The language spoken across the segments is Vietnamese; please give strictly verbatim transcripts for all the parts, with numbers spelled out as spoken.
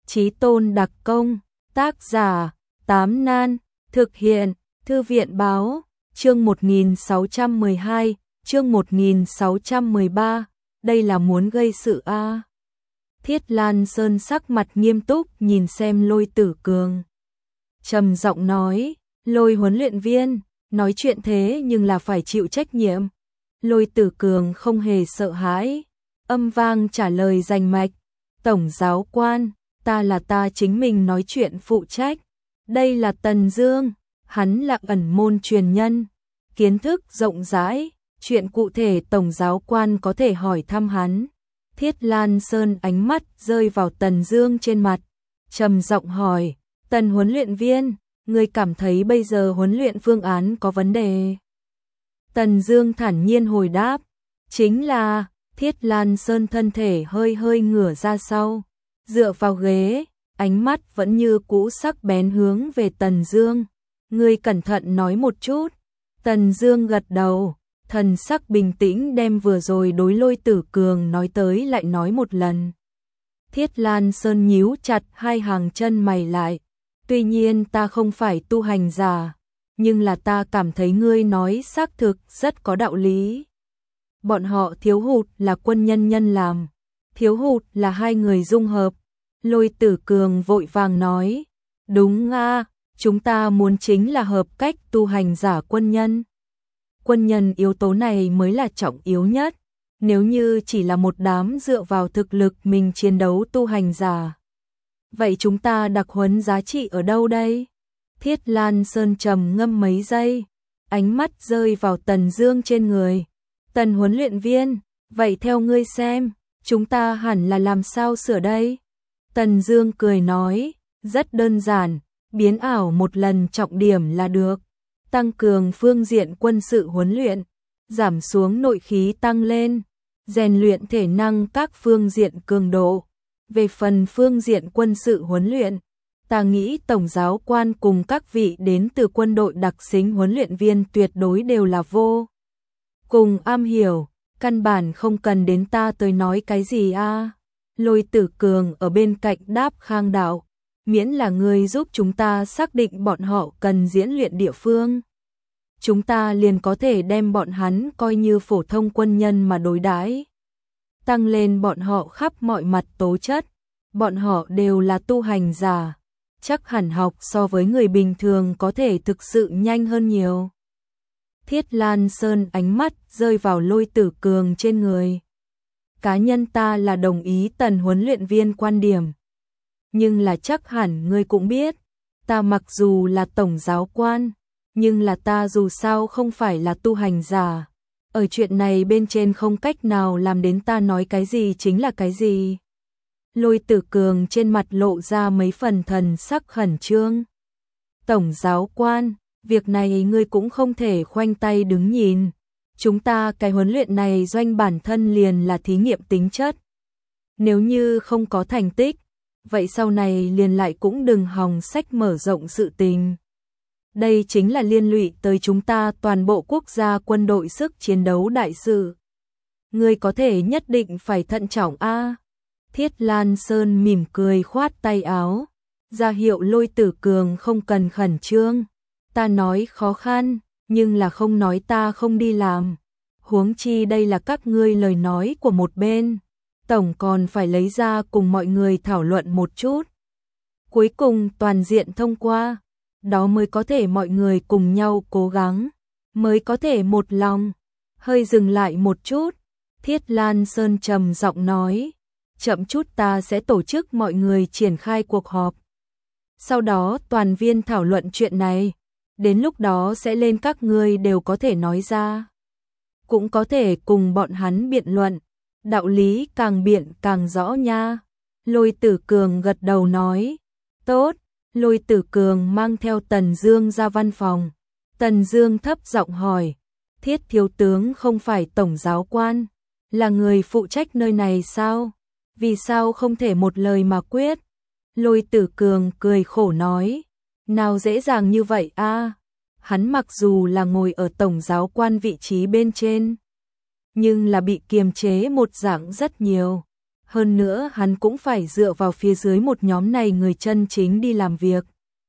Chí tôn đặc công, tác giả, Tám Nan, thực hiện, Thư viện báo, chương một nghìn sáu trăm mười hai, chương một nghìn sáu trăm mười ba, đây là muốn gây sự a. À. Thiết Lan Sơn sắc mặt nghiêm túc nhìn xem Lôi Tử Cường. Trầm giọng nói, Lôi huấn luyện viên, nói chuyện thế nhưng là phải chịu trách nhiệm. Lôi Tử Cường không hề sợ hãi, âm vang trả lời rành mạch, tổng giáo quan, ta là ta chính mình nói chuyện phụ trách. Đây là Tần Dương, hắn là ẩn môn truyền nhân, kiến thức rộng rãi, chuyện cụ thể tổng giáo quan có thể hỏi thăm hắn. Thiết Lan Sơn ánh mắt rơi vào Tần Dương trên mặt, trầm giọng hỏi, Tần huấn luyện viên, ngươi cảm thấy bây giờ huấn luyện phương án có vấn đề? Tần Dương thản nhiên hồi đáp, chính là, Thiết Lan Sơn thân thể hơi hơi ngửa ra sau, dựa vào ghế, ánh mắt vẫn như cũ sắc bén hướng về Tần Dương. Ngươi cẩn thận nói một chút. Tần Dương gật đầu, thần sắc bình tĩnh đem vừa rồi đối Lôi Tử Cường nói tới lại nói một lần. Thiết Lan Sơn nhíu chặt hai hàng chân mày lại. Tuy nhiên ta không phải tu hành giả, nhưng là ta cảm thấy ngươi nói xác thực rất có đạo lý. Bọn họ thiếu hụt là quân nhân nhân làm, thiếu hụt là hai người dung hợp. Lôi Tử Cường vội vàng nói, đúng a, chúng ta muốn chính là hợp cách tu hành giả quân nhân. Quân nhân yếu tố này mới là trọng yếu nhất, nếu như chỉ là một đám dựa vào thực lực mình chiến đấu tu hành giả. Vậy chúng ta đặc huấn giá trị ở đâu đây? Thiết Lan Sơn trầm ngâm mấy giây, ánh mắt rơi vào Tần Dương trên người. Tần huấn luyện viên, vậy theo ngươi xem, chúng ta hẳn là làm sao sửa đây? Tần Dương cười nói, rất đơn giản, biến ảo một lần trọng điểm là được. Tăng cường phương diện quân sự huấn luyện, giảm xuống nội khí tăng lên, rèn luyện thể năng các phương diện cường độ. Về phần phương diện quân sự huấn luyện, ta nghĩ tổng giáo quan cùng các vị đến từ quân đội đặc xính huấn luyện viên tuyệt đối đều là vô cùng am hiểu, căn bản không cần đến ta tới nói cái gì a. À. Lôi Tử Cường ở bên cạnh đáp khang đạo, miễn là người giúp chúng ta xác định bọn họ cần diễn luyện địa phương, chúng ta liền có thể đem bọn hắn coi như phổ thông quân nhân mà đối đãi, tăng lên bọn họ khắp mọi mặt tố chất. Bọn họ đều là tu hành giả, chắc hẳn học so với người bình thường có thể thực sự nhanh hơn nhiều. Thiết Lan Sơn ánh mắt rơi vào Lôi Tử Cường trên người. Cá nhân ta là đồng ý Tần huấn luyện viên quan điểm, nhưng là chắc hẳn ngươi cũng biết, ta mặc dù là tổng giáo quan, nhưng là ta dù sao không phải là tu hành giả. Ở chuyện này bên trên không cách nào làm đến ta nói cái gì chính là cái gì. Lôi Tử Cường trên mặt lộ ra mấy phần thần sắc khẩn trương. Tổng giáo quan, việc này ngươi cũng không thể khoanh tay đứng nhìn. Chúng ta cái huấn luyện này doanh bản thân liền là thí nghiệm tính chất. Nếu như không có thành tích, vậy sau này liền lại cũng đừng hòng sách mở rộng sự tình. Đây chính là liên lụy tới chúng ta toàn bộ quốc gia quân đội sức chiến đấu đại sự. Ngươi có thể nhất định phải thận trọng a. À. Thiết Lan Sơn mỉm cười khoát tay áo, ra hiệu Lôi Tử Cường không cần khẩn trương. Ta nói khó khăn, nhưng là không nói ta không đi làm. Huống chi đây là các ngươi lời nói của một bên, tổng còn phải lấy ra cùng mọi người thảo luận một chút. Cuối cùng toàn diện thông qua, đó mới có thể mọi người cùng nhau cố gắng, mới có thể một lòng. Hơi dừng lại một chút, Thiết Lan Sơn trầm giọng nói, chậm chút ta sẽ tổ chức mọi người triển khai cuộc họp. Sau đó toàn viên thảo luận chuyện này, đến lúc đó sẽ lên các ngươi đều có thể nói ra. Cũng có thể cùng bọn hắn biện luận, đạo lý càng biện càng rõ nha. Lôi Tử Cường gật đầu nói, tốt. Lôi Tử Cường mang theo Tần Dương ra văn phòng. Tần Dương thấp giọng hỏi, Thiết thiếu tướng không phải tổng giáo quan, là người phụ trách nơi này sao? Vì sao không thể một lời mà quyết? Lôi Tử Cường cười khổ nói, nào dễ dàng như vậy a. À? Hắn mặc dù là ngồi ở tổng giáo quan vị trí bên trên, nhưng là bị kiềm chế một dạng rất nhiều. Hơn nữa hắn cũng phải dựa vào phía dưới một nhóm này người chân chính đi làm việc.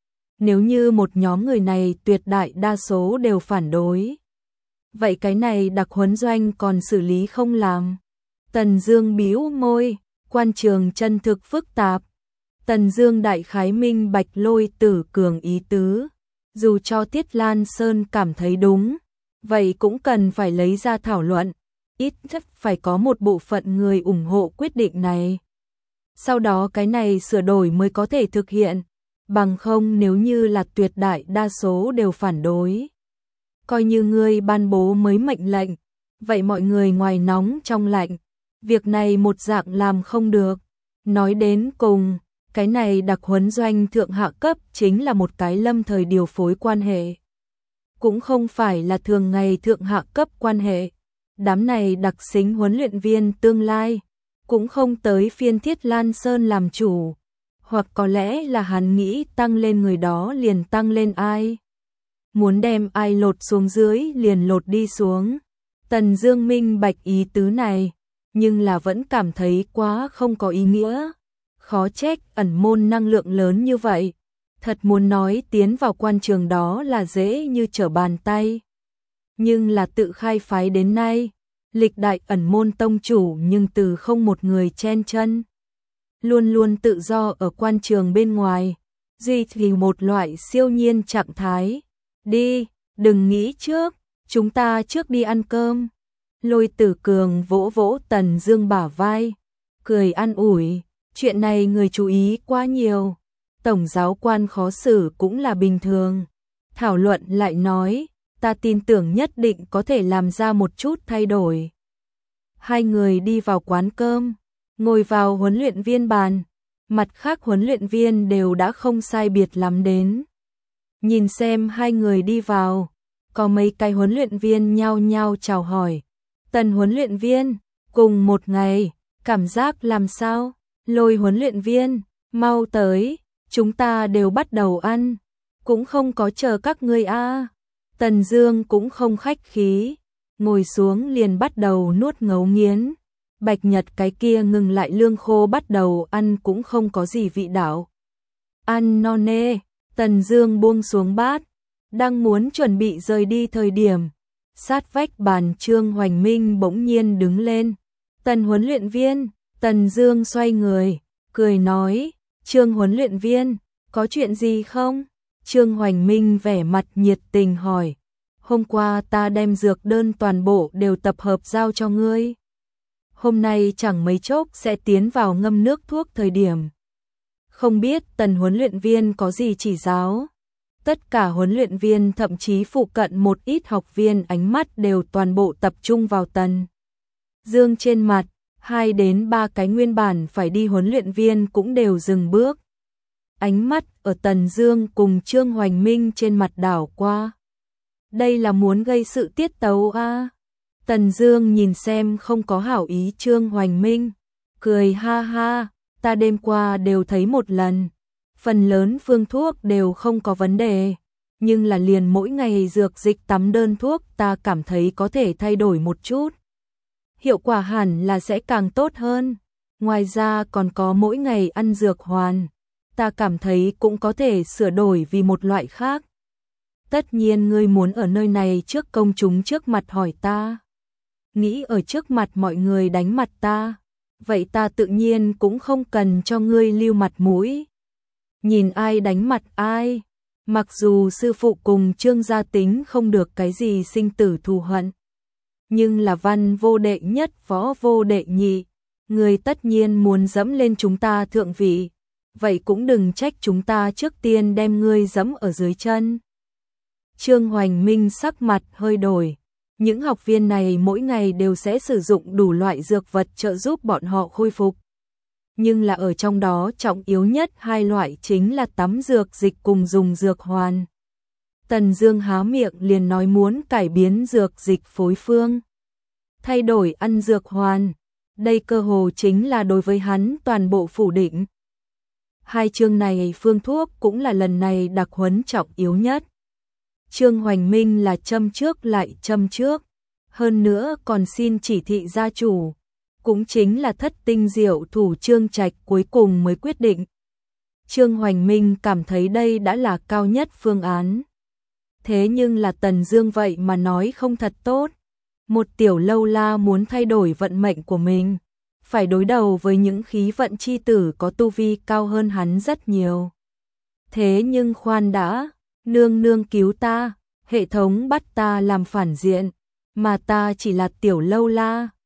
Nếu như một nhóm người này tuyệt đại đa số đều phản đối, vậy cái này đặc huấn doanh còn xử lý không làm. Tần Dương bĩu môi, quan trường chân thực phức tạp. Tần Dương đại khái minh bạch Lôi Tử Cường ý tứ, dù cho Tiết Lan Sơn cảm thấy đúng, vậy cũng cần phải lấy ra thảo luận, ít nhất phải có một bộ phận người ủng hộ quyết định này. Sau đó cái này sửa đổi mới có thể thực hiện, bằng không nếu như là tuyệt đại đa số đều phản đối, coi như ngươi ban bố mới mệnh lệnh, vậy mọi người ngoài nóng trong lạnh, việc này một dạng làm không được. Nói đến cùng, cái này đặc huấn doanh thượng hạ cấp chính là một cái lâm thời điều phối quan hệ, cũng không phải là thường ngày thượng hạ cấp quan hệ. Đám này đặc xính huấn luyện viên tương lai, cũng không tới phiên Thiết Lan Sơn làm chủ, hoặc có lẽ là hắn nghĩ tăng lên người đó liền tăng lên ai, muốn đem ai lột xuống dưới liền lột đi xuống. Tần Dương minh bạch ý tứ này, nhưng là vẫn cảm thấy quá không có ý nghĩa. Khó trách ẩn môn năng lượng lớn như vậy, thật muốn nói tiến vào quan trường đó là dễ như trở bàn tay. Nhưng là tự khai phái đến nay, lịch đại ẩn môn tông chủ nhưng từ không một người chen chân, luôn luôn tự do ở quan trường bên ngoài, duy trì một loại siêu nhiên trạng thái. Đi, đừng nghĩ trước, chúng ta trước đi ăn cơm. Lôi Tử Cường vỗ vỗ Tần Dương bả vai, cười an ủi, chuyện này người chú ý quá nhiều, tổng giáo quan khó xử cũng là bình thường. Thảo luận lại nói, ta tin tưởng nhất định có thể làm ra một chút thay đổi. Hai người đi vào quán cơm, ngồi vào huấn luyện viên bàn, mặt khác huấn luyện viên đều đã không sai biệt lắm đến. Nhìn xem hai người đi vào, có mấy cái huấn luyện viên nhao nhao chào hỏi. Tần huấn luyện viên, cùng một ngày, cảm giác làm sao? Lôi huấn luyện viên, mau tới, chúng ta đều bắt đầu ăn, cũng không có chờ các ngươi a. À. Tần Dương cũng không khách khí, ngồi xuống liền bắt đầu nuốt ngấu nghiến. Bạch Nhật cái kia ngừng lại lương khô bắt đầu ăn cũng không có gì vị đạo. Ăn no nê, Tần Dương buông xuống bát, đang muốn chuẩn bị rời đi thời điểm, sát vách bàn Trương Hoành Minh bỗng nhiên đứng lên. Tần huấn luyện viên, Tần Dương xoay người, cười nói, Trương huấn luyện viên, có chuyện gì không? Trương Hoành Minh vẻ mặt nhiệt tình hỏi, hôm qua ta đem dược đơn toàn bộ đều tập hợp giao cho ngươi. Hôm nay chẳng mấy chốc sẽ tiến vào ngâm nước thuốc thời điểm. Không biết Tần huấn luyện viên có gì chỉ giáo? Tất cả huấn luyện viên thậm chí phụ cận một ít học viên ánh mắt đều toàn bộ tập trung vào Tần Dương trên mặt, hai đến ba cái nguyên bản phải đi huấn luyện viên cũng đều dừng bước. Ánh mắt ở Tần Dương cùng Trương Hoành Minh trên mặt đảo qua. Đây là muốn gây sự tiết tấu a. À? Tần Dương nhìn xem không có hảo ý Trương Hoành Minh, cười ha ha, ta đêm qua đều thấy một lần, phần lớn phương thuốc đều không có vấn đề, nhưng là liền mỗi ngày dược dịch tắm đơn thuốc ta cảm thấy có thể thay đổi một chút. Hiệu quả hẳn là sẽ càng tốt hơn, ngoài ra còn có mỗi ngày ăn dược hoàn, ta cảm thấy cũng có thể sửa đổi vì một loại khác. Tất nhiên ngươi muốn ở nơi này trước công chúng trước mặt hỏi ta, nghĩ ở trước mặt mọi người đánh mặt ta, vậy ta tự nhiên cũng không cần cho ngươi lưu mặt mũi. Nhìn ai đánh mặt ai, mặc dù sư phụ cùng Trương gia tính không được cái gì sinh tử thù hận, nhưng là văn vô đệ nhất võ vô đệ nhị, người tất nhiên muốn dẫm lên chúng ta thượng vị, vậy cũng đừng trách chúng ta trước tiên đem ngươi dẫm ở dưới chân. Trương Hoành Minh sắc mặt hơi đổi, những học viên này mỗi ngày đều sẽ sử dụng đủ loại dược vật trợ giúp bọn họ khôi phục. Nhưng là ở trong đó trọng yếu nhất hai loại chính là tắm dược dịch cùng dùng dược hoàn. Tần Dương há miệng liền nói muốn cải biến dược dịch phối phương, thay đổi ăn dược hoàn, đây cơ hồ chính là đối với hắn toàn bộ phủ định. Hai chương này phương thuốc cũng là lần này đặc huấn trọng yếu nhất. Trương Hoành Minh là châm trước lại châm trước, hơn nữa còn xin chỉ thị gia chủ, cũng chính là thất tinh diệu thủ Trương Trạch cuối cùng mới quyết định. Trương Hoành Minh cảm thấy đây đã là cao nhất phương án. Thế nhưng là Tần Dương vậy mà nói không thật tốt. Một tiểu lâu la muốn thay đổi vận mệnh của mình, phải đối đầu với những khí vận chi tử có tu vi cao hơn hắn rất nhiều. Thế nhưng khoan đã, nương nương cứu ta, hệ thống bắt ta làm phản diện, mà ta chỉ là tiểu lâu la.